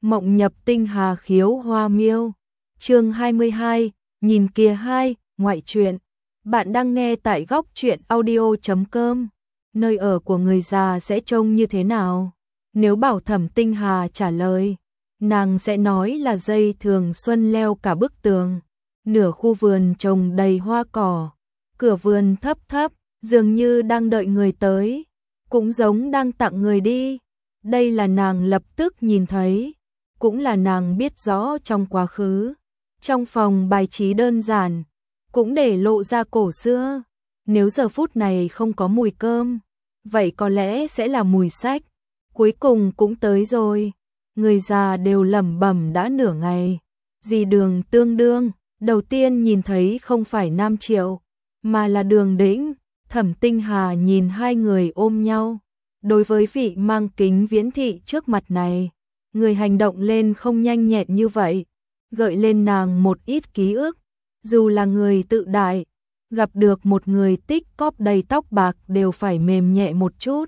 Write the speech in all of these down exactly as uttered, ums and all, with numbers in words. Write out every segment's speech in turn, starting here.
Mộng nhập tinh hà khiếu hoa miêu. Chương hai mươi hai, nhìn kìa hai, ngoại truyện. Bạn đang nghe tại góc truyện audio chấm com. Nơi ở của người già sẽ trông như thế nào? Nếu bảo Thẩm Tinh Hà trả lời, nàng sẽ nói là dây thường xuân leo cả bức tường. Nửa khu vườn trồng đầy hoa cỏ, cửa vườn thấp thấp, dường như đang đợi người tới, cũng giống đang tặng người đi. Đây là nàng lập tức nhìn thấy, cũng là nàng biết rõ trong quá khứ. Trong phòng bài trí đơn giản, cũng để lộ ra cổ xưa. Nếu giờ phút này không có mùi cơm, vậy có lẽ sẽ là mùi sách. Cuối cùng cũng tới rồi. Người già đều lẩm bẩm đã nửa ngày. Dì Đường tương đương, đầu tiên nhìn thấy không phải Nam Triệu, mà là Đường Đĩnh. Thẩm Tinh Hà nhìn hai người ôm nhau. Đối với vị mang kính viễn thị trước mặt này, người hành động lên không nhanh nhẹn như vậy, gợi lên nàng một ít ký ức. Dù là người tự đại, gặp được một người tích cóp đầy tóc bạc đều phải mềm nhẹ một chút.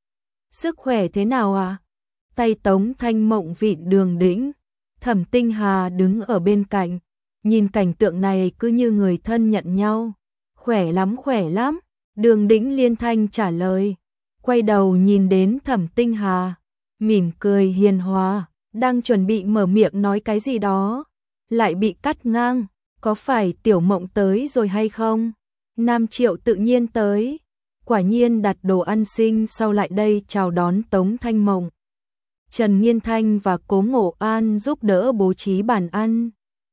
Sức khỏe thế nào à? Tay Tống Thanh Mộng vịn Đường Đĩnh. Thẩm Tinh Hà đứng ở bên cạnh, nhìn cảnh tượng này cứ như người thân nhận nhau. Khỏe lắm khỏe lắm, Đường Đĩnh liên thanh trả lời. Quay đầu nhìn đến Thẩm Tinh Hà, mỉm cười hiền hòa, đang chuẩn bị mở miệng nói cái gì đó, lại bị cắt ngang. Có phải Tiểu Mộng tới rồi hay không? Nam Triệu tự nhiên tới, quả nhiên đặt đồ ăn sinh sau lại đây chào đón Tống Thanh Mộng. Trần Nghiên Thanh và Cố Ngộ An giúp đỡ bố trí bàn ăn.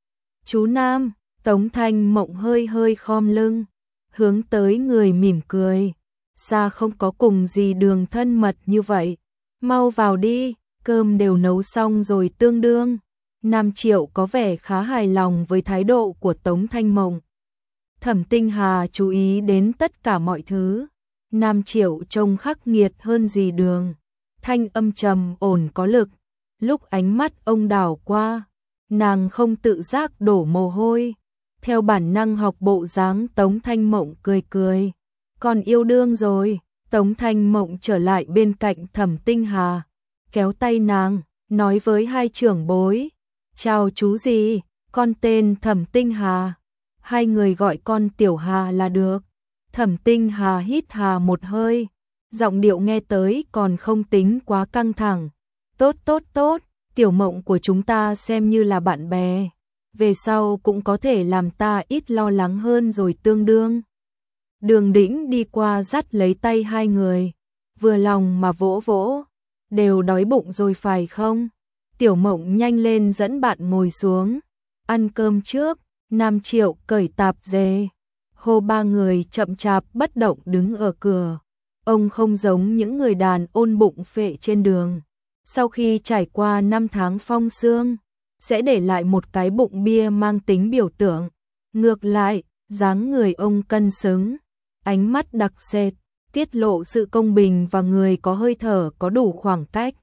Chú Nam, Tống Thanh Mộng hơi hơi khom lưng, hướng tới người mỉm cười. Xa không có cùng gì Đường thân mật như vậy. Mau vào đi, cơm đều nấu xong rồi tương đương. Nam Triệu có vẻ khá hài lòng với thái độ của Tống Thanh Mộng. Thẩm Tinh Hà chú ý đến tất cả mọi thứ. Nam Triệu trông khắc nghiệt hơn gì Đường. Thanh âm trầm ổn có lực. Lúc ánh mắt ông đảo qua, nàng không tự giác đổ mồ hôi. Theo bản năng học bộ dáng Tống Thanh Mộng cười cười. Còn yêu đương rồi. Tống Thanh Mộng trở lại bên cạnh Thẩm Tinh Hà, kéo tay nàng, nói với hai trưởng bối. Chào chú gì, con tên Thẩm Tinh Hà. Hai người gọi con Tiểu Hà là được. Thẩm Tinh Hà hít hà một hơi, giọng điệu nghe tới còn không tính quá căng thẳng. Tốt tốt tốt, Tiểu Mộng của chúng ta xem như là bạn bè. Về sau cũng có thể làm ta ít lo lắng hơn rồi tương đương. Đường Đĩnh đi qua dắt lấy tay hai người, vừa lòng mà vỗ vỗ. Đều đói bụng rồi phải không? Tiểu Mộng nhanh lên dẫn bạn ngồi xuống. Ăn cơm trước. Nam Triệu cởi tạp dề. Hô ba người chậm chạp bất động đứng ở cửa. Ông không giống những người đàn ôn bụng phệ trên đường. Sau khi trải qua năm tháng phong sương, sẽ để lại một cái bụng bia mang tính biểu tượng. Ngược lại, dáng người ông cân xứng, ánh mắt đặc sệt, tiết lộ sự công bình và người có hơi thở có đủ khoảng cách.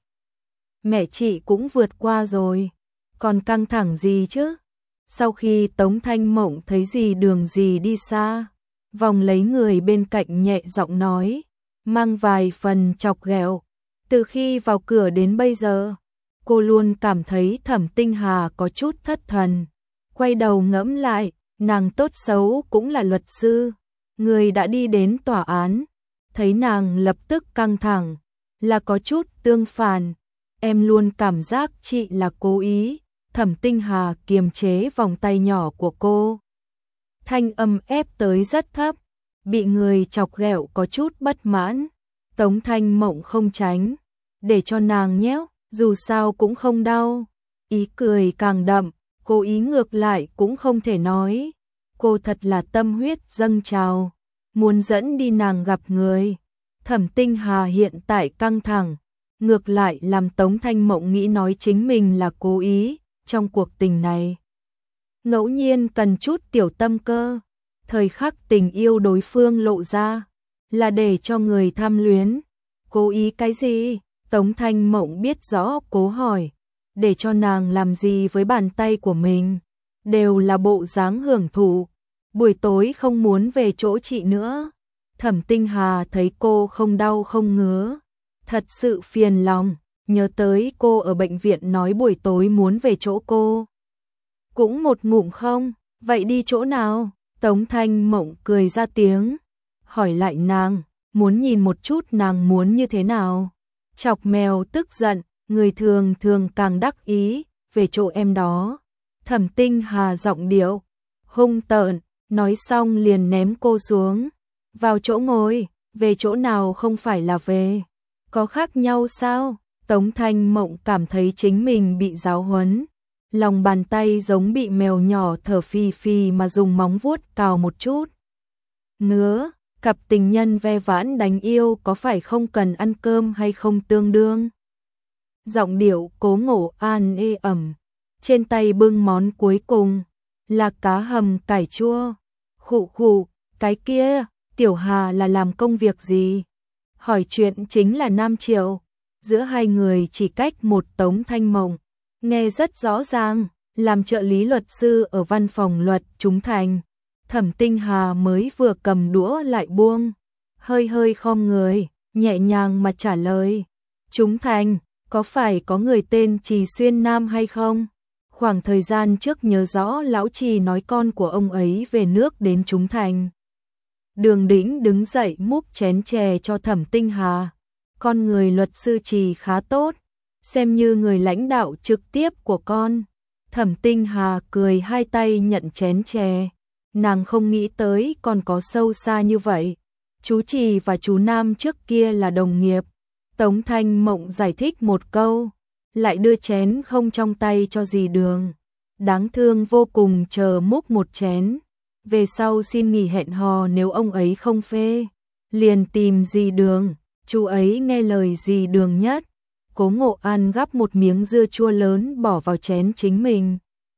Mẹ chị cũng vượt qua rồi, còn căng thẳng gì chứ? Sau khi Tống Thanh Mộng thấy gì Đường gì đi xa, vòng lấy người bên cạnh nhẹ giọng nói, mang vài phần chọc ghẹo. Từ khi vào cửa đến bây giờ, cô luôn cảm thấy Thẩm Tinh Hà có chút thất thần. Quay đầu ngẫm lại, nàng tốt xấu cũng là luật sư, người đã đi đến tòa án. Thấy nàng lập tức căng thẳng, là có chút tương phản. Em luôn cảm giác chị là cố ý. Thẩm Tinh Hà kiềm chế vòng tay nhỏ của cô. Thanh âm ép tới rất thấp, bị người chọc ghẹo có chút bất mãn. Tống Thanh Mộng không tránh, để cho nàng nhéo, dù sao cũng không đau. Ý cười càng đậm, cô ý ngược lại cũng không thể nói. Cô thật là tâm huyết dâng trào, muốn dẫn đi nàng gặp người. Thẩm Tinh Hà hiện tại căng thẳng, ngược lại làm Tống Thanh Mộng nghĩ nói chính mình là cố ý. Trong cuộc tình này, ngẫu nhiên cần chút tiểu tâm cơ. Thời khắc tình yêu đối phương lộ ra, là để cho người tham luyến. Cố ý cái gì? Tống Thanh Mộng biết rõ cố hỏi, để cho nàng làm gì với bàn tay của mình. Đều là bộ dáng hưởng thụ. Buổi tối không muốn về chỗ chị nữa. Thẩm Tinh Hà thấy cô không đau không ngứa, thật sự phiền lòng, nhớ tới cô ở bệnh viện nói buổi tối muốn về chỗ cô. Cũng một ngụm không, vậy đi chỗ nào? Tống Thanh Mộng cười ra tiếng, hỏi lại nàng, muốn nhìn một chút nàng muốn như thế nào. Chọc mèo tức giận, người thường thường càng đắc ý, về chỗ em đó. Thẩm Tinh Hà giọng điệu hung tợn, nói xong liền ném cô xuống. Vào chỗ ngồi, về chỗ nào không phải là về. Có khác nhau sao? Tống Thanh Mộng cảm thấy chính mình bị giáo huấn. Lòng bàn tay giống bị mèo nhỏ thở phì phì mà dùng móng vuốt cào một chút. Ngứa, cặp tình nhân ve vãn đánh yêu có phải không cần ăn cơm hay không tương đương. Giọng điệu Cố Ngộ An ê ẩm, trên tay bưng món cuối cùng, là cá hầm cải chua. Khụ khụ, cái kia, Tiểu Hà là làm công việc gì? Hỏi chuyện chính là Nam Triệu, giữa hai người chỉ cách một Tống Thanh Mộng. Nghe rất rõ ràng, làm trợ lý luật sư ở văn phòng luật Chúng Thành. Thẩm Tinh Hà mới vừa cầm đũa lại buông, hơi hơi khom người, nhẹ nhàng mà trả lời. Chúng Thành, có phải có người tên Trì Xuyên Nam hay không? Khoảng thời gian trước nhớ rõ lão Trì nói con của ông ấy về nước đến Chúng Thành. Đường Đĩnh đứng dậy múc chén chè cho Thẩm Tinh Hà. Con người luật sư Trì khá tốt, xem như người lãnh đạo trực tiếp của con. Thẩm Tinh Hà cười hai tay nhận chén chè. Nàng không nghĩ tới còn có sâu xa như vậy. Chú Trì và chú Nam trước kia là đồng nghiệp. Tống Thanh Mộng giải thích một câu, lại đưa chén không trong tay cho dì Đường. Đáng thương vô cùng chờ múc một chén. Về sau xin nghỉ hẹn hò nếu ông ấy không phê. Liền tìm dì Đường, chú ấy nghe lời dì Đường nhất. Cố Ngộ An gắp một miếng dưa chua lớn bỏ vào chén chính mình.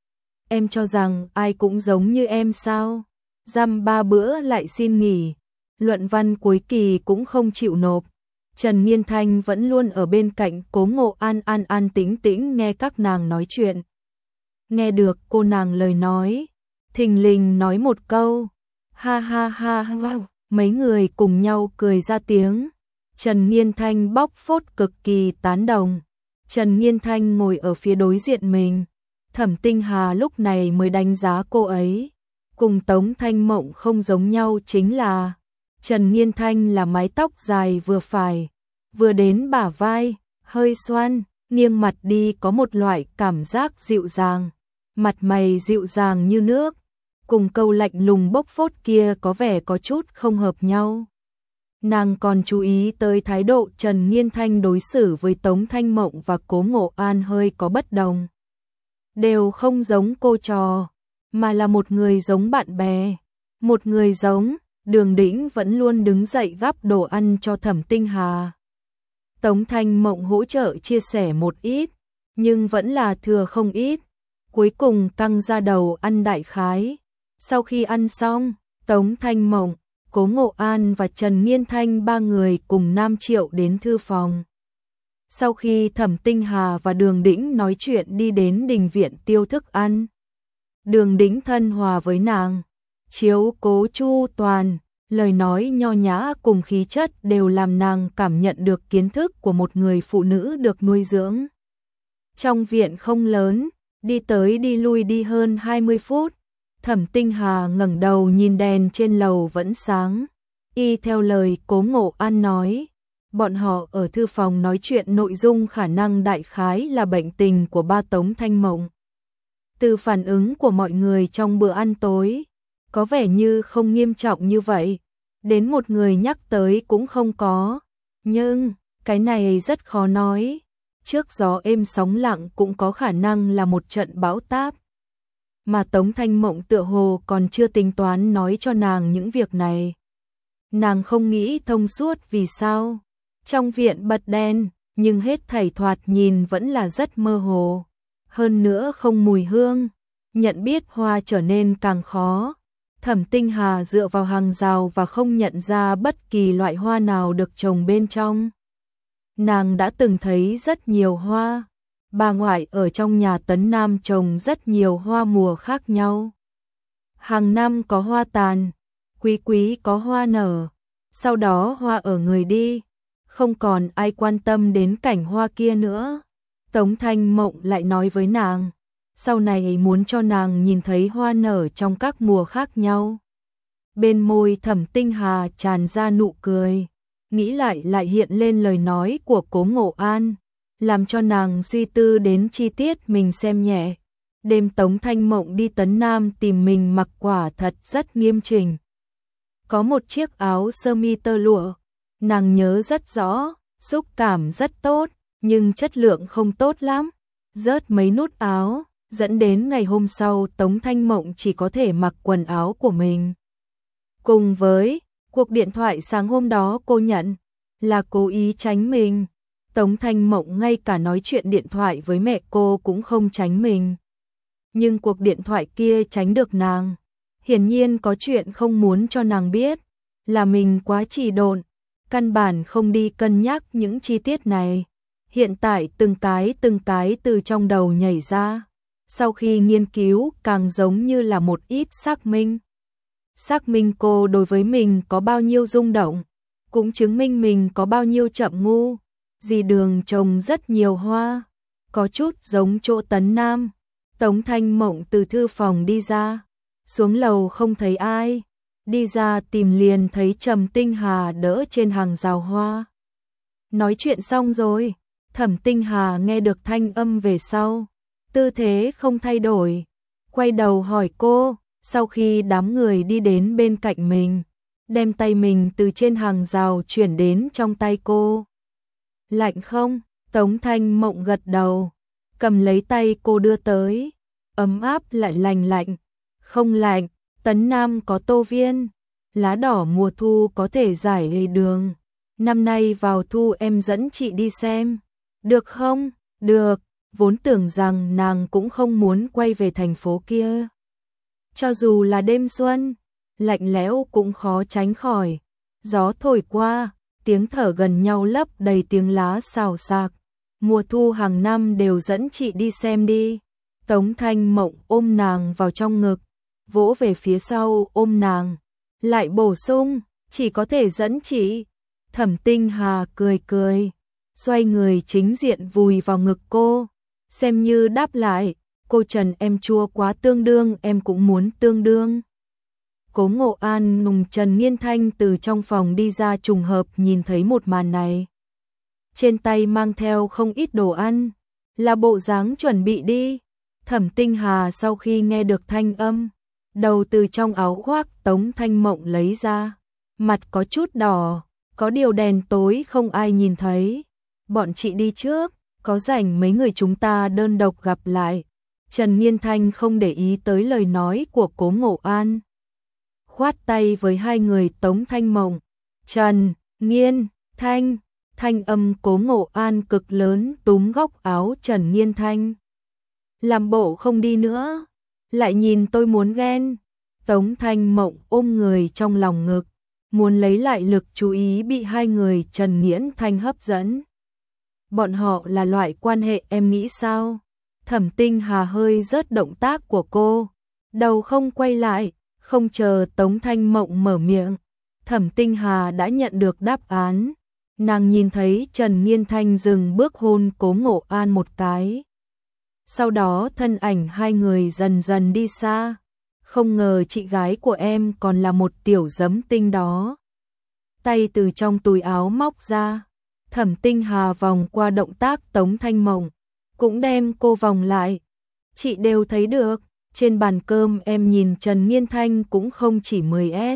Em cho rằng ai cũng giống như em sao? Dăm ba bữa lại xin nghỉ. Luận văn cuối kỳ cũng không chịu nộp. Trần Nghiên Thanh vẫn luôn ở bên cạnh Cố Ngộ An an an tĩnh tĩnh nghe các nàng nói chuyện. Nghe được cô nàng lời nói, thình lình nói một câu. Ha ha ha ha, mấy người cùng nhau cười ra tiếng. Trần Nghiên Thanh bóc phốt cực kỳ tán đồng. Trần Nghiên Thanh ngồi ở phía đối diện mình. Thẩm Tinh Hà lúc này mới đánh giá cô ấy. Cùng Tống Thanh Mộng không giống nhau chính là Trần Nghiên Thanh là mái tóc dài vừa phải, vừa đến bả vai, hơi xoăn, nghiêng mặt đi có một loại cảm giác dịu dàng. Mặt mày dịu dàng như nước, cùng câu lạnh lùng bốc phốt kia có vẻ có chút không hợp nhau. Nàng còn chú ý tới thái độ Trần Nghiên Thanh đối xử với Tống Thanh Mộng và Cố Ngộ An hơi có bất đồng. Đều không giống cô trò, mà là một người giống bạn bè. Một người giống, Đường Đĩnh vẫn luôn đứng dậy gắp đồ ăn cho Thẩm Tinh Hà. Tống Thanh Mộng hỗ trợ chia sẻ một ít, nhưng vẫn là thừa không ít. Cuối cùng căng ra đầu ăn đại khái. Sau khi ăn xong, Tống Thanh Mộng, Cố Ngộ An và Trần Nghiên Thanh ba người cùng Nam Triệu đến thư phòng. Sau khi Thẩm Tinh Hà và Đường Đĩnh nói chuyện đi đến đình viện tiêu thức ăn. Đường Đĩnh thân hòa với nàng, chiếu cố chu toàn, lời nói nho nhã cùng khí chất đều làm nàng cảm nhận được kiến thức của một người phụ nữ được nuôi dưỡng. Trong viện không lớn, đi tới đi lui đi hơn hai mươi phút. Thẩm Tinh Hà ngẩng đầu nhìn đèn trên lầu vẫn sáng. Y theo lời Cố Ngộ An nói, bọn họ ở thư phòng nói chuyện nội dung khả năng đại khái là bệnh tình của ba Tống Thanh Mộng. Từ phản ứng của mọi người trong bữa ăn tối, có vẻ như không nghiêm trọng như vậy. Đến một người nhắc tới cũng không có. Nhưng, cái này rất khó nói. Trước gió êm sóng lặng cũng có khả năng là một trận bão táp. Mà Tống Thanh Mộng tựa hồ còn chưa tính toán nói cho nàng những việc này. Nàng không nghĩ thông suốt vì sao. Trong viện bật đèn, nhưng hết thảy thoạt nhìn vẫn là rất mơ hồ. Hơn nữa không mùi hương, nhận biết hoa trở nên càng khó. Thẩm Tinh Hà dựa vào hàng rào và không nhận ra bất kỳ loại hoa nào được trồng bên trong. Nàng đã từng thấy rất nhiều hoa. Bà ngoại ở trong nhà Tấn Nam trồng rất nhiều hoa mùa khác nhau. Hàng năm có hoa tàn, quý quý có hoa nở, sau đó hoa ở người đi. không còn ai quan tâm đến cảnh hoa kia nữa. Tống Thanh Mộng lại nói với nàng, sau này muốn cho nàng nhìn thấy hoa nở trong các mùa khác nhau. Bên môi Thẩm Tinh Hà tràn ra nụ cười, nghĩ lại lại hiện lên lời nói của Cố Ngộ An, làm cho nàng suy tư đến chi tiết mình xem nhẹ. Đêm Tống Thanh Mộng đi Tấn Nam tìm mình mặc quả thật rất nghiêm chỉnh. Có một chiếc áo sơ mi tơ lụa, nàng nhớ rất rõ, xúc cảm rất tốt, nhưng chất lượng không tốt lắm, rớt mấy nút áo, dẫn đến ngày hôm sau Tống Thanh Mộng chỉ có thể mặc quần áo của mình. Cùng với cuộc điện thoại sáng hôm đó cô nhận là cố ý tránh mình. Tống Thanh Mộng ngay cả nói chuyện điện thoại với mẹ cô cũng không tránh mình. Nhưng cuộc điện thoại kia tránh được nàng. Hiển nhiên có chuyện không muốn cho nàng biết, là mình quá trì độn, căn bản không đi cân nhắc những chi tiết này. Hiện tại từng cái từng cái từ trong đầu nhảy ra, sau khi nghiên cứu càng giống như là một ít xác minh. Xác minh cô đối với mình có bao nhiêu rung động, cũng chứng minh mình có bao nhiêu chậm ngu. Dì đường trồng rất nhiều hoa, có chút giống chỗ Tấn Nam. Tống Thanh Mộng từ thư phòng đi ra, xuống lầu không thấy ai, đi ra tìm liền thấy Trầm Tinh Hà đỡ trên hàng rào hoa. Nói chuyện xong rồi, Thẩm Tinh Hà nghe được thanh âm về sau, tư thế không thay đổi, quay đầu hỏi cô, sau khi đám người đi đến bên cạnh mình, đem tay mình từ trên hàng rào chuyển đến trong tay cô. Lạnh không? Tống Thanh Mộng gật đầu, cầm lấy tay cô đưa tới, ấm áp lại lành lạnh. Không lạnh, Tấn Nam có tô viên, lá đỏ mùa thu có thể giải lề đường. Năm nay vào thu em dẫn chị đi xem, được không? Được, vốn tưởng rằng nàng cũng không muốn quay về thành phố kia. Cho dù là đêm xuân, lạnh lẽo cũng khó tránh khỏi. Gió thổi qua, tiếng thở gần nhau lấp đầy tiếng lá xào xạc. Mùa thu hàng năm đều dẫn chị đi xem đi. Tống Thanh Mộng ôm nàng vào trong ngực, vỗ về phía sau ôm nàng, lại bổ sung, chỉ có thể dẫn chị. Thẩm Tinh Hà cười cười, xoay người chính diện vùi vào ngực cô, xem như đáp lại, cô Trần em chua quá tương đương em cũng muốn tương đương. Cố Ngộ An nùng Trần Nghiên Thanh từ trong phòng đi ra trùng hợp nhìn thấy một màn này. Trên tay mang theo không ít đồ ăn, là bộ dáng chuẩn bị đi. Thẩm Tinh Hà sau khi nghe được thanh âm, đầu từ trong áo khoác Tống Thanh Mộng lấy ra, mặt có chút đỏ, có điều đèn tối không ai nhìn thấy. Bọn chị đi trước, có rảnh mấy người chúng ta đơn độc gặp lại. Trần Nghiên Thanh không để ý tới lời nói của Cố Ngộ An, khoát tay với hai người Tống Thanh Mộng. Trần, Nghiên, Thanh, thanh âm Cố Ngộ An cực lớn túm góc áo Trần Nghiên Thanh. Làm bộ không đi nữa, lại nhìn tôi muốn ghen. Tống Thanh Mộng ôm người trong lòng ngực, muốn lấy lại lực chú ý bị hai người Trần Nghiễn Thanh hấp dẫn. Bọn họ là loại quan hệ em nghĩ sao? Thẩm Tinh Hà hơi rớt động tác của cô, đầu không quay lại, không chờ Tống Thanh Mộng mở miệng. Thẩm Tinh Hà đã nhận được đáp án. Nàng nhìn thấy Trần Nghiên Thanh dừng bước hôn Cố Ngộ An một cái. Sau đó thân ảnh hai người dần dần đi xa. Không ngờ chị gái của em còn là một tiểu giấm tinh đó. Tay từ trong túi áo móc ra. Thẩm Tinh Hà vòng qua động tác Tống Thanh Mộng, cũng đem cô vòng lại. Chị đều thấy được, trên bàn cơm em nhìn Trần Nghiên Thanh cũng không chỉ mười ét.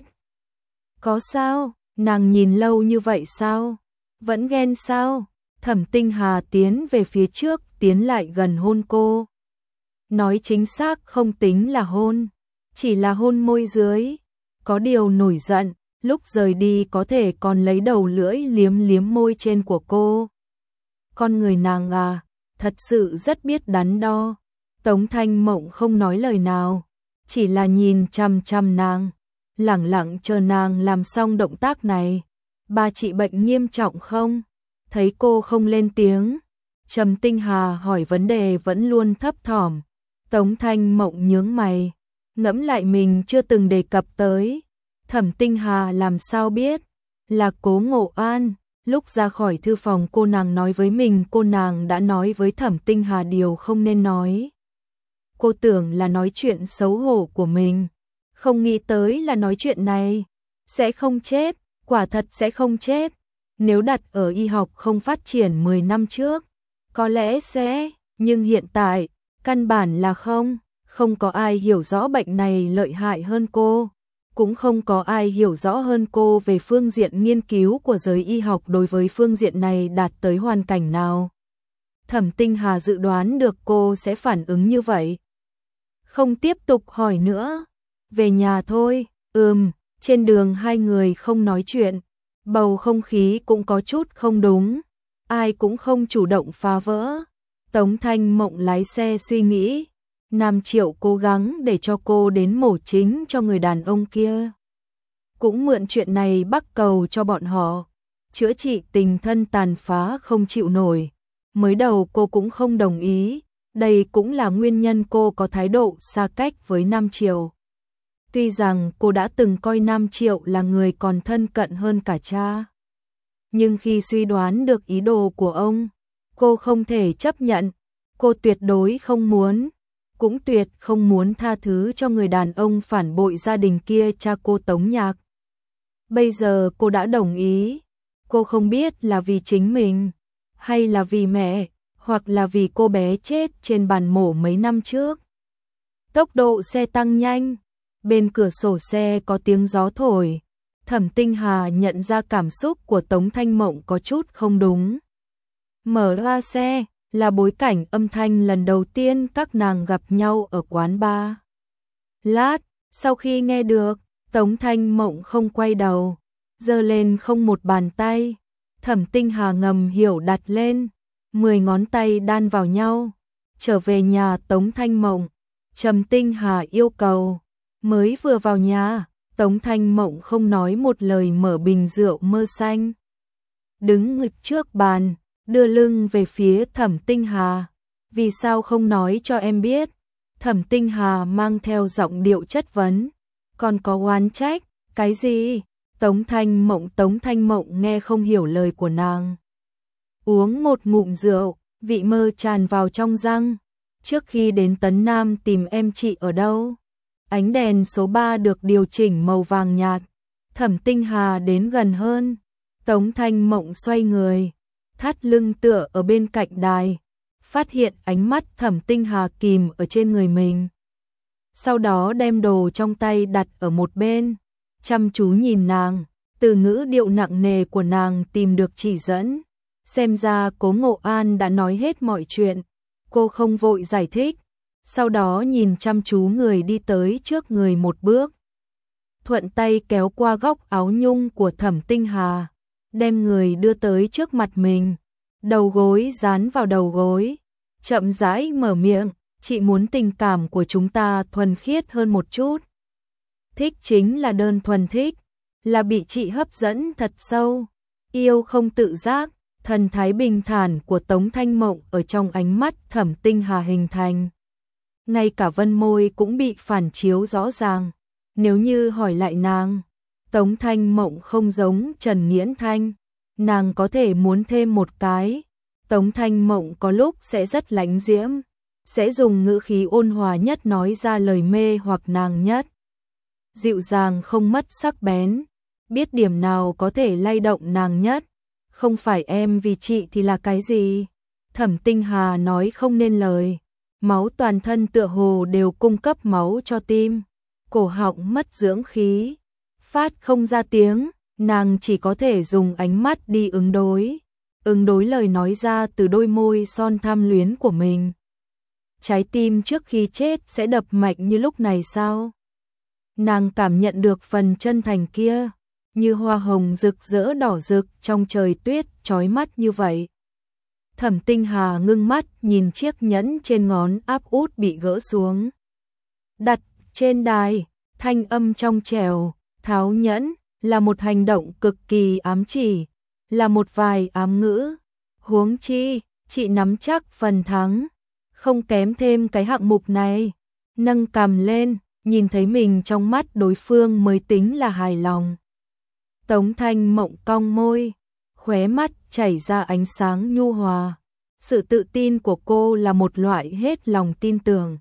Có sao, nàng nhìn lâu như vậy sao? Vẫn ghen sao? Thẩm Tinh Hà tiến về phía trước, tiến lại gần hôn cô. Nói chính xác không tính là hôn, chỉ là hôn môi dưới. Có điều nổi giận, lúc rời đi có thể còn lấy đầu lưỡi liếm liếm môi trên của cô. Con người nàng à, thật sự rất biết đắn đo. Tống Thanh Mộng không nói lời nào, chỉ là nhìn chằm chằm nàng, lẳng lặng chờ nàng làm xong động tác này. Ba chị bệnh nghiêm trọng không? Thấy cô không lên tiếng, Trầm Tinh Hà hỏi vấn đề vẫn luôn thấp thỏm. Tống Thanh Mộng nhướng mày, ngẫm lại mình chưa từng đề cập tới. Thẩm Tinh Hà làm sao biết? Là Cố Ngộ An, Lúc ra khỏi thư phòng cô nàng nói với mình cô nàng đã nói với Thẩm Tinh Hà điều không nên nói. Cô tưởng là nói chuyện xấu hổ của mình, không nghĩ tới là nói chuyện này. Sẽ không chết, quả thật sẽ không chết. Nếu đặt ở y học không phát triển mười năm trước, có lẽ sẽ, nhưng hiện tại, căn bản là không. Không có ai hiểu rõ bệnh này lợi hại hơn cô. Cũng không có ai hiểu rõ hơn cô về phương diện nghiên cứu của giới y học đối với phương diện này đạt tới hoàn cảnh nào. Thẩm Tinh Hà dự đoán được cô sẽ phản ứng như vậy. Không tiếp tục hỏi nữa. Về nhà thôi. Ừm, trên đường hai người không nói chuyện. Bầu không khí cũng có chút không đúng. Ai cũng không chủ động phá vỡ. Tống Thanh Mộng lái xe suy nghĩ. Nam Triệu cố gắng để cho cô đến mổ chính cho người đàn ông kia. Cũng mượn chuyện này bắc cầu cho bọn họ. Chữa trị tình thân tàn phá không chịu nổi. Mới đầu cô cũng không đồng ý. Đây cũng là nguyên nhân cô có thái độ xa cách với Nam Triệu. Tuy rằng cô đã từng coi Nam Triệu là người còn thân cận hơn cả cha. Nhưng khi suy đoán được ý đồ của ông, cô không thể chấp nhận. Cô tuyệt đối không muốn. Cũng tuyệt không muốn tha thứ cho người đàn ông phản bội gia đình kia cha cô Tống Nhạc. Bây giờ cô đã đồng ý. Cô không biết là vì chính mình, hay là vì mẹ, hoặc là vì cô bé chết trên bàn mổ mấy năm trước. Tốc độ xe tăng nhanh. Bên cửa sổ xe có tiếng gió thổi. Thẩm Tinh Hà nhận ra cảm xúc của Tống Thanh Mộng có chút không đúng. Mở ra xe là bối cảnh âm thanh lần đầu tiên các nàng gặp nhau ở quán bar. Lát, sau khi nghe được, Tống Thanh Mộng không quay đầu, giơ lên không một bàn tay. Thẩm Tinh Hà ngầm hiểu đặt lên, mười ngón tay đan vào nhau. Trở về nhà Tống Thanh Mộng, Trầm Tinh Hà yêu cầu. Mới vừa vào nhà, Tống Thanh Mộng không nói một lời mở bình rượu mơ xanh. Đứng nghịch trước bàn, đưa lưng về phía Thẩm Tinh Hà. Vì sao không nói cho em biết? Thẩm Tinh Hà mang theo giọng điệu chất vấn. Còn có oán trách, cái gì? Tống Thanh Mộng Tống Thanh Mộng nghe không hiểu lời của nàng. Uống một ngụm rượu, vị mơ tràn vào trong răng. Trước khi đến Tấn Nam tìm em chị ở đâu? Ánh đèn số ba được điều chỉnh màu vàng nhạt. Thẩm Tinh Hà đến gần hơn. Tống Thanh Mộng xoay người, thắt lưng tựa ở bên cạnh đài, phát hiện ánh mắt Thẩm Tinh Hà kìm ở trên người mình. Sau đó đem đồ trong tay đặt ở một bên, chăm chú nhìn nàng, từ ngữ điệu nặng nề của nàng tìm được chỉ dẫn. Xem ra Cố Ngộ An đã nói hết mọi chuyện, cô không vội giải thích. Sau đó nhìn chăm chú người đi tới trước người một bước. Thuận tay kéo qua góc áo nhung của Thẩm Tinh Hà, đem người đưa tới trước mặt mình. Đầu gối dán vào đầu gối, chậm rãi mở miệng, chị muốn tình cảm của chúng ta thuần khiết hơn một chút. Thích chính là đơn thuần thích, là bị chị hấp dẫn thật sâu, yêu không tự giác. Thần thái bình thản của Tống Thanh Mộng ở trong ánh mắt Thẩm Tinh Hà hình thành. Ngay cả vân môi cũng bị phản chiếu rõ ràng. Nếu như hỏi lại nàng, Tống Thanh Mộng không giống Trần Nghiễn Thanh, nàng có thể muốn thêm một cái. Tống Thanh Mộng có lúc sẽ rất lãnh diễm, sẽ dùng ngữ khí ôn hòa nhất nói ra lời mê hoặc nàng nhất. Dịu dàng không mất sắc bén, biết điểm nào có thể lay động nàng nhất. Không phải em vì chị thì là cái gì? Thẩm Tinh Hà nói không nên lời. Máu toàn thân tựa hồ đều cung cấp máu cho tim. Cổ họng mất dưỡng khí, phát không ra tiếng, nàng chỉ có thể dùng ánh mắt đi ứng đối. Ứng đối lời nói ra từ đôi môi son tham luyến của mình. Trái tim trước khi chết sẽ đập mạnh như lúc này sao? Nàng cảm nhận được phần chân thành kia, như hoa hồng rực rỡ đỏ rực trong trời tuyết chói mắt như vậy. Thẩm Tinh Hà ngưng mắt nhìn chiếc nhẫn trên ngón áp út bị gỡ xuống. Đặt trên đài, thanh âm trong trẻo, tháo nhẫn, là một hành động cực kỳ ám chỉ, là một vài ám ngữ. Huống chi, chị nắm chắc phần thắng, không kém thêm cái hạng mục này. Nâng cằm lên, nhìn thấy mình trong mắt đối phương mới tính là hài lòng. Tống Thanh Mộng cong môi, khóe mắt chảy ra ánh sáng nhu hòa. Sự tự tin của cô là một loại hết lòng tin tưởng.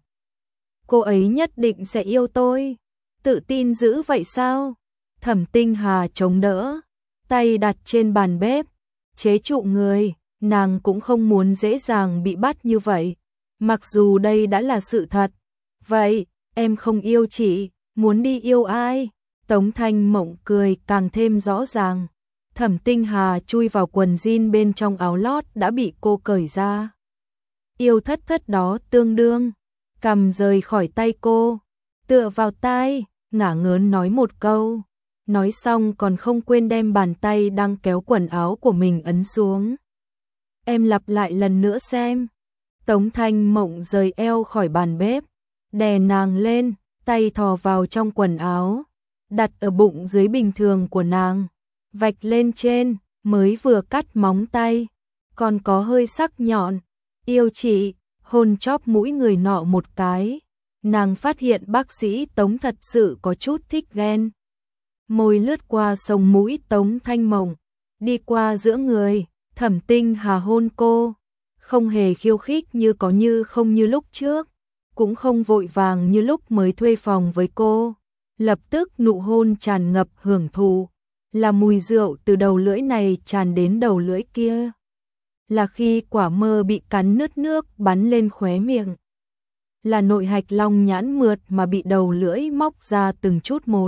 Cô ấy nhất định sẽ yêu tôi. Tự tin dữ vậy sao? Thẩm Tinh Hà chống đỡ, tay đặt trên bàn bếp, chế trụ người, nàng cũng không muốn dễ dàng bị bắt như vậy. Mặc dù đây đã là sự thật. Vậy, em không yêu chị, muốn đi yêu ai? Tống Thanh Mộng cười càng thêm rõ ràng. Thẩm Tinh Hà chui vào quần jean bên trong áo lót đã bị cô cởi ra. Yêu thất thất đó tương đương, cầm rời khỏi tay cô, tựa vào tai, ngả ngớn nói một câu. Nói xong còn không quên đem bàn tay đang kéo quần áo của mình ấn xuống. Em lặp lại lần nữa xem. Tống Thanh Mộng rời eo khỏi bàn bếp, đè nàng lên, tay thò vào trong quần áo, đặt ở bụng dưới bình thường của nàng, vạch lên trên, mới vừa cắt móng tay, còn có hơi sắc nhọn. Yêu chị, hôn chóp mũi người nọ một cái. Nàng phát hiện bác sĩ Tống thật sự có chút thích ghen. Môi lướt qua sống mũi Tống Thanh Mộng, đi qua giữa người, Thẩm Tinh Hà hôn cô, không hề khiêu khích như có như không như lúc trước, cũng không vội vàng như lúc mới thuê phòng với cô. Lập tức nụ hôn tràn ngập hưởng thụ, là mùi rượu từ đầu lưỡi này tràn đến đầu lưỡi kia. Là khi quả mơ bị cắn nứt nước bắn lên khóe miệng. Là nội hạch long nhãn mượt mà bị đầu lưỡi móc ra từng chút một.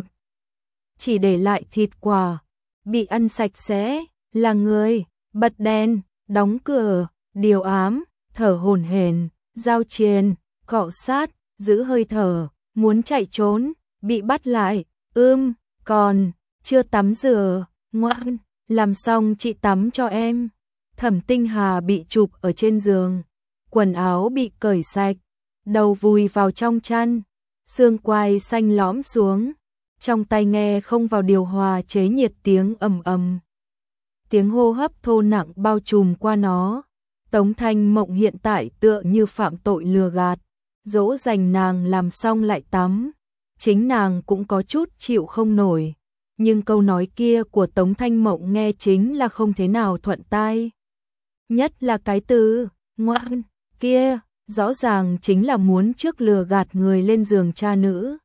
Chỉ để lại thịt quả, bị ăn sạch sẽ, là người, bật đèn, đóng cửa, điều ám, thở hổn hển, giao triền, cọ sát, giữ hơi thở, muốn chạy trốn, bị bắt lại, ưm, còn, chưa tắm rửa, ngoan, làm xong chị tắm cho em. Thẩm Tinh Hà bị chụp ở trên giường, quần áo bị cởi sạch, đầu vùi vào trong chăn, xương quai xanh lõm xuống, trong tai nghe không vào điều hòa chế nhiệt tiếng ầm ầm. Tiếng hô hấp thô nặng bao trùm qua nó. Tống Thanh Mộng hiện tại tựa như phạm tội lừa gạt, dỗ dành nàng làm xong lại tắm. Chính nàng cũng có chút chịu không nổi, nhưng câu nói kia của Tống Thanh Mộng nghe chính là không thế nào thuận tai. Nhất là cái từ ngoan kia, rõ ràng chính là muốn trước lừa gạt người lên giường cha nữ.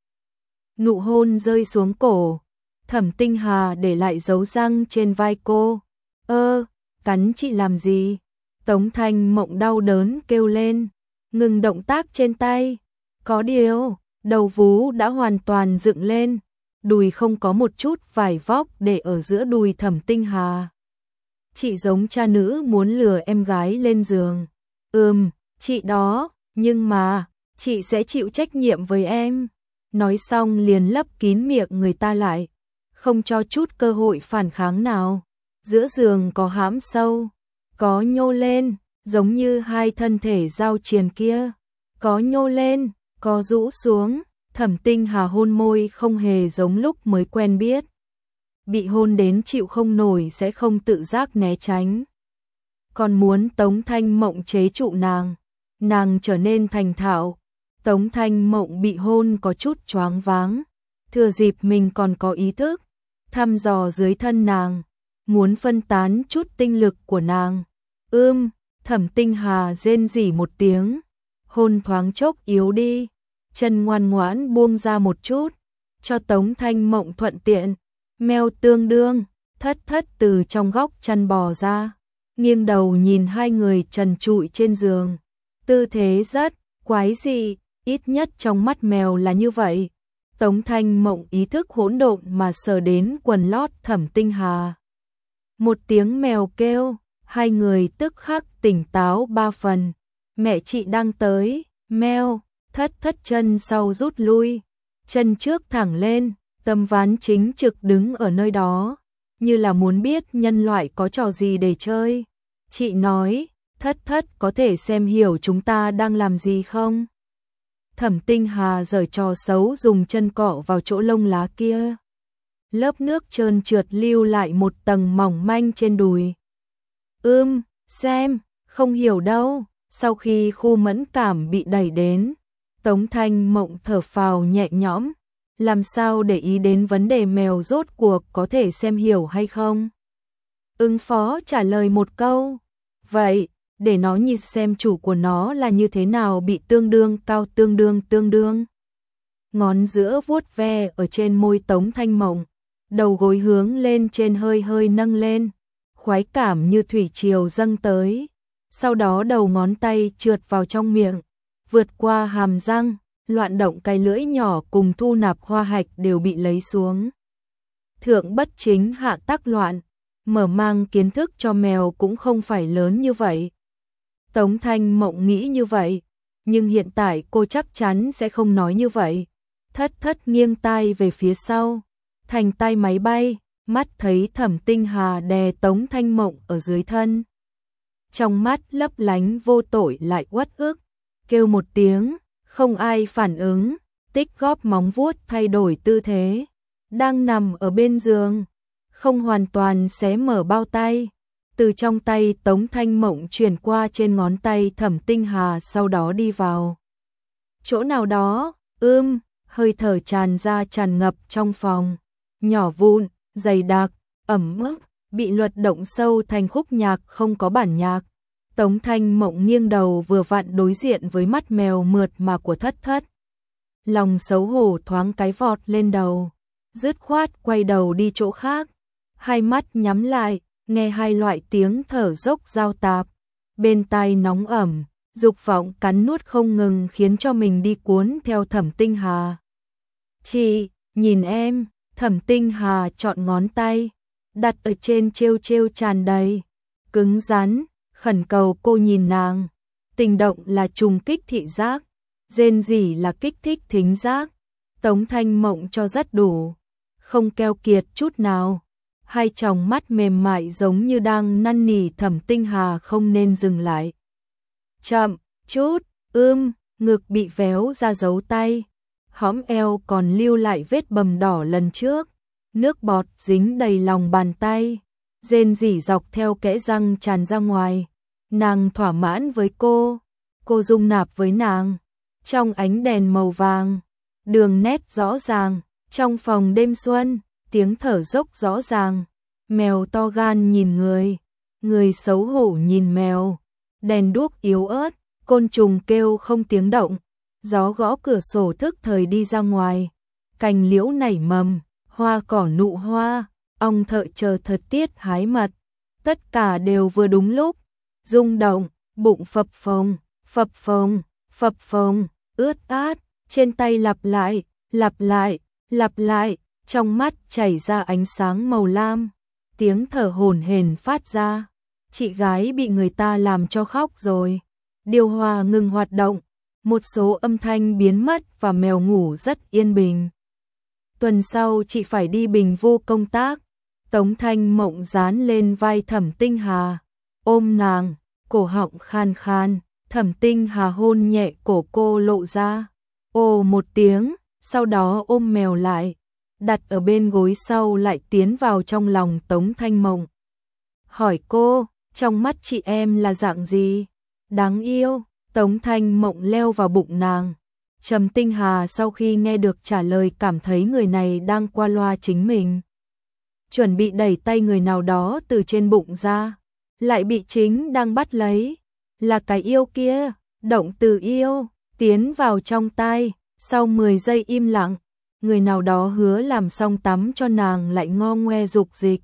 Nụ hôn rơi xuống cổ, Thẩm Tinh Hà để lại dấu răng trên vai cô. Ơ, cắn chị làm gì? Tống Thanh Mộng đau đớn kêu lên, ngừng động tác trên tay. Có điều, đầu vú đã hoàn toàn dựng lên, đùi không có một chút vải vóc để ở giữa đùi Thẩm Tinh Hà. Chị giống cha nữ muốn lừa em gái lên giường. Ừm, chị đó, nhưng mà, chị sẽ chịu trách nhiệm với em. Nói xong liền lấp kín miệng người ta lại, không cho chút cơ hội phản kháng nào. Giữa giường có hãm sâu, có nhô lên, giống như hai thân thể giao triền kia. Có nhô lên, có rũ xuống. Thẩm Tinh Hà hôn môi không hề giống lúc mới quen biết. Bị hôn đến chịu không nổi sẽ không tự giác né tránh. Còn muốn Tống Thanh Mộng chế trụ nàng, nàng trở nên thành thạo. Tống Thanh Mộng bị hôn có chút choáng váng, thừa dịp mình còn có ý thức, thăm dò dưới thân nàng, muốn phân tán chút tinh lực của nàng. Ưm, Thẩm Tinh Hà rên rỉ một tiếng, hôn thoáng chốc yếu đi, chân ngoan ngoãn buông ra một chút, cho Tống Thanh Mộng thuận tiện. Mèo tương đương, thất thất từ trong góc chăn bò ra, nghiêng đầu nhìn hai người trần trụi trên giường. Tư thế rất quái dị, ít nhất trong mắt mèo là như vậy. Tống Thanh Mộng ý thức hỗn độn mà sờ đến quần lót Thẩm Tinh Hà. Một tiếng mèo kêu, hai người tức khắc tỉnh táo ba phần. Mẹ chị đang tới, mèo, thất thất chân sau rút lui, chân trước thẳng lên, tâm ván chính trực đứng ở nơi đó, như là muốn biết nhân loại có trò gì để chơi. Chị nói, thất thất có thể xem hiểu chúng ta đang làm gì không? Thẩm Tinh Hà giở trò xấu dùng chân cọ vào chỗ lông lá kia. Lớp nước trơn trượt lưu lại một tầng mỏng manh trên đùi. Ưm, xem, không hiểu đâu. Sau khi khu mẫn cảm bị đẩy đến, Tống Thanh Mộng thở phào nhẹ nhõm. Làm sao để ý đến vấn đề mèo rốt cuộc có thể xem hiểu hay không? ứng phó trả lời một câu. Vậy, để nó nhìn xem chủ của nó là như thế nào, bị tương đương cao, tương đương tương đương. Ngón giữa vuốt ve ở trên môi Tống Thanh Mộng, đầu gối hướng lên trên hơi hơi nâng lên, khoái cảm như thủy triều dâng tới. Sau đó đầu ngón tay trượt vào trong miệng, vượt qua hàm răng, loạn động cái lưỡi nhỏ cùng thu nạp hoa hạch đều bị lấy xuống. Thượng bất chính hạ tắc loạn, mở mang kiến thức cho mèo cũng không phải lớn như vậy. Tống Thanh Mộng nghĩ như vậy, nhưng hiện tại cô chắc chắn sẽ không nói như vậy. Thất thất nghiêng tai về phía sau, thành tai máy bay, mắt thấy Thẩm Tinh Hà đè Tống Thanh Mộng ở dưới thân. Trong mắt lấp lánh vô tội lại uất ức, kêu một tiếng, không ai phản ứng, tích góp móng vuốt thay đổi tư thế, đang nằm ở bên giường, không hoàn toàn xé mở bao tay. Từ trong tay Tống Thanh Mộng chuyển qua trên ngón tay Thẩm Tinh Hà, sau đó đi vào chỗ nào đó, ưm, hơi thở tràn ra tràn ngập trong phòng, nhỏ vụn, dày đặc, ẩm ướt, bị luật động sâu thành khúc nhạc không có bản nhạc. Tống Thanh Mộng nghiêng đầu vừa vặn đối diện với mắt mèo mượt mà của Thất Thất. Lòng xấu hổ thoáng cái vọt lên đầu, dứt khoát quay đầu đi chỗ khác, hai mắt nhắm lại, nghe hai loại tiếng thở dốc giao tạp, bên tai nóng ẩm, dục vọng cắn nuốt không ngừng khiến cho mình đi cuốn theo Thẩm Tinh Hà. Chị, nhìn em, Thẩm Tinh Hà chọn ngón tay, đặt ở trên trêu trêu tràn đầy, cứng rắn, khẩn cầu cô nhìn nàng. Tình động là trùng kích thị giác, rên rỉ là kích thích thính giác. Tống Thanh Mộng cho rất đủ, không keo kiệt chút nào. Hai tròng mắt mềm mại giống như đang năn nỉ Thẩm Tinh Hà không nên dừng lại. Chậm chút, ưm, ngực bị véo ra dấu tay, hõm eo còn lưu lại vết bầm đỏ lần trước, nước bọt dính đầy lòng bàn tay, rên rỉ dọc theo kẽ răng tràn ra ngoài. Nàng thỏa mãn với cô, cô dung nạp với nàng. Trong ánh đèn màu vàng, đường nét rõ ràng, trong phòng đêm xuân, tiếng thở dốc rõ ràng. Mèo to gan nhìn người, người xấu hổ nhìn mèo. Đèn đuốc yếu ớt, côn trùng kêu không tiếng động, gió gõ cửa sổ thức thời đi ra ngoài. Cành liễu nảy mầm, hoa cỏ nụ hoa, ong thợ chờ thời tiết hái mật, tất cả đều vừa đúng lúc. Rung động, bụng phập phồng, phập phồng, phập phồng, ướt át, trên tay lặp lại, lặp lại, lặp lại, trong mắt chảy ra ánh sáng màu lam, tiếng thở hổn hển phát ra. Chị gái bị người ta làm cho khóc rồi. Điều hòa ngừng hoạt động, một số âm thanh biến mất và mèo ngủ rất yên bình. Tuần sau chị phải đi Bình Vô công tác. Tống Thanh Mộng dán lên vai Thẩm Tinh Hà, ôm nàng, cổ họng khan khan. Thẩm Tinh Hà hôn nhẹ cổ cô lộ ra, ồ một tiếng, sau đó ôm mèo lại, đặt ở bên gối sau lại tiến vào trong lòng Tống Thanh Mộng. Hỏi cô, trong mắt chị em là dạng gì? Đáng yêu. Tống Thanh Mộng leo vào bụng nàng. Trầm Tinh Hà sau khi nghe được trả lời cảm thấy người này đang qua loa chính mình. Chuẩn bị đẩy tay người nào đó từ trên bụng ra, lại bị chính đang bắt lấy. Là cái yêu kia, động từ yêu, tiến vào trong tai. Sau mười giây im lặng, người nào đó hứa làm xong tắm cho nàng lại ngo ngoe dục dịch.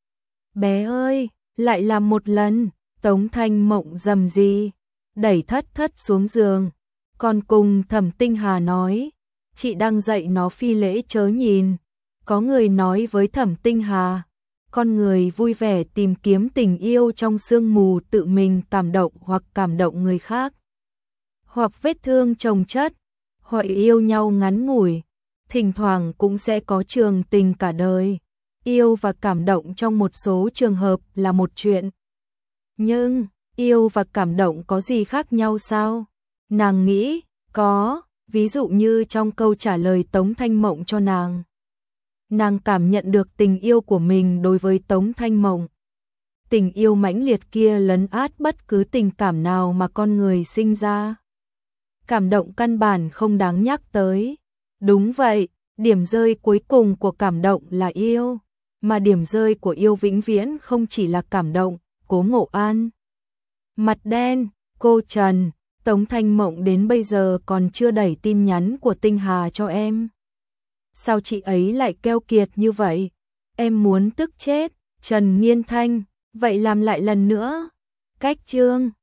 Bé ơi, lại làm một lần. Tống Thanh Mộng rầm rì, đẩy Thất Thất xuống giường, còn cùng Thẩm Tinh Hà nói, chị đang dạy nó phi lễ chớ nhìn. Có người nói với Thẩm Tinh Hà, con người vui vẻ tìm kiếm tình yêu trong sương mù, tự mình cảm động hoặc cảm động người khác, hoặc vết thương chồng chất, hoặc yêu nhau ngắn ngủi, thỉnh thoảng cũng sẽ có trường tình cả đời. Yêu và cảm động trong một số trường hợp là một chuyện. Nhưng, yêu và cảm động có gì khác nhau sao? Nàng nghĩ, có, ví dụ như trong câu trả lời Tống Thanh Mộng cho nàng. Nàng cảm nhận được tình yêu của mình đối với Tống Thanh Mộng. Tình yêu mãnh liệt kia lấn át bất cứ tình cảm nào mà con người sinh ra. Cảm động căn bản không đáng nhắc tới. Đúng vậy, điểm rơi cuối cùng của cảm động là yêu. mà điểm rơi của yêu vĩnh viễn không chỉ là cảm động. Cố Ngộ An mặt đen, cô Trần, Tống Thanh Mộng đến bây giờ còn chưa đẩy tin nhắn của Tinh Hà cho em. Sao chị ấy lại keo kiệt như vậy? Em muốn tức chết. Trần Nghiên Thanh, vậy làm lại lần nữa. Cách chương